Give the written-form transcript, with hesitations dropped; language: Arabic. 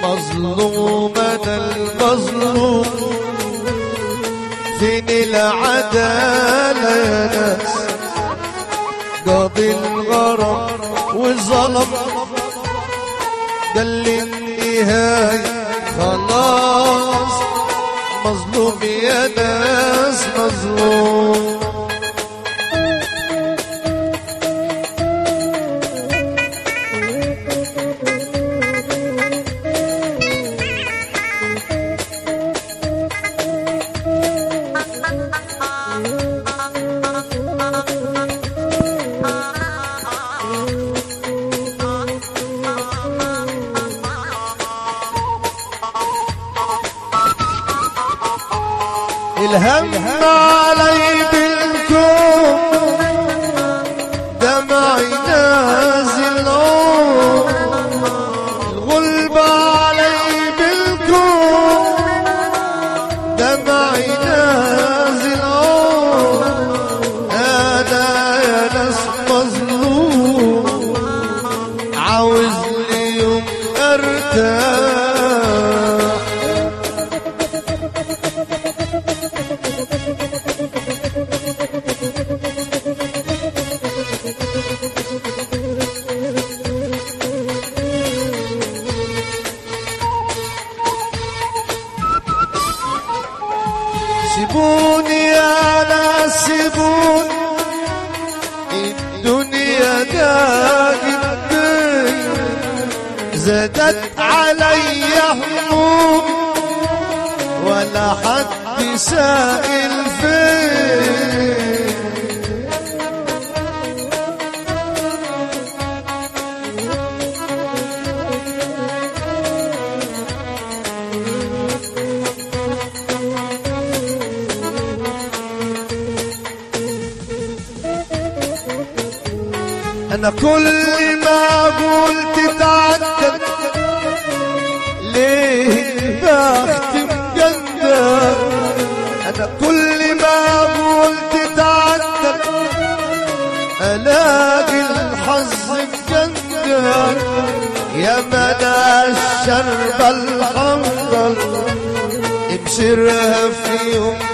مظلوم انا المظلوم، فين العدالة يا ناس؟ قاضي الغرام وظلم، قال لي النهاية خلاص، مظلوم يا ناس مظلوم. الهم علي بالكون، دمعي نازل الغلبة علي بالكون، دمعي نازل أنا يا ناس مظلوم، عاوز لي يوم أرتاح. سيبوني يا ناس سيبوني، الدنيا داقت زادت علي هموم، ولا حد سائل فين. أنا كل ما قلت تعدل ليه بخت مجندر، أنا كل ما قلت تعدل ألاقي الحظ مجندر، يا منى الشرب الحنظل امشرها في يوم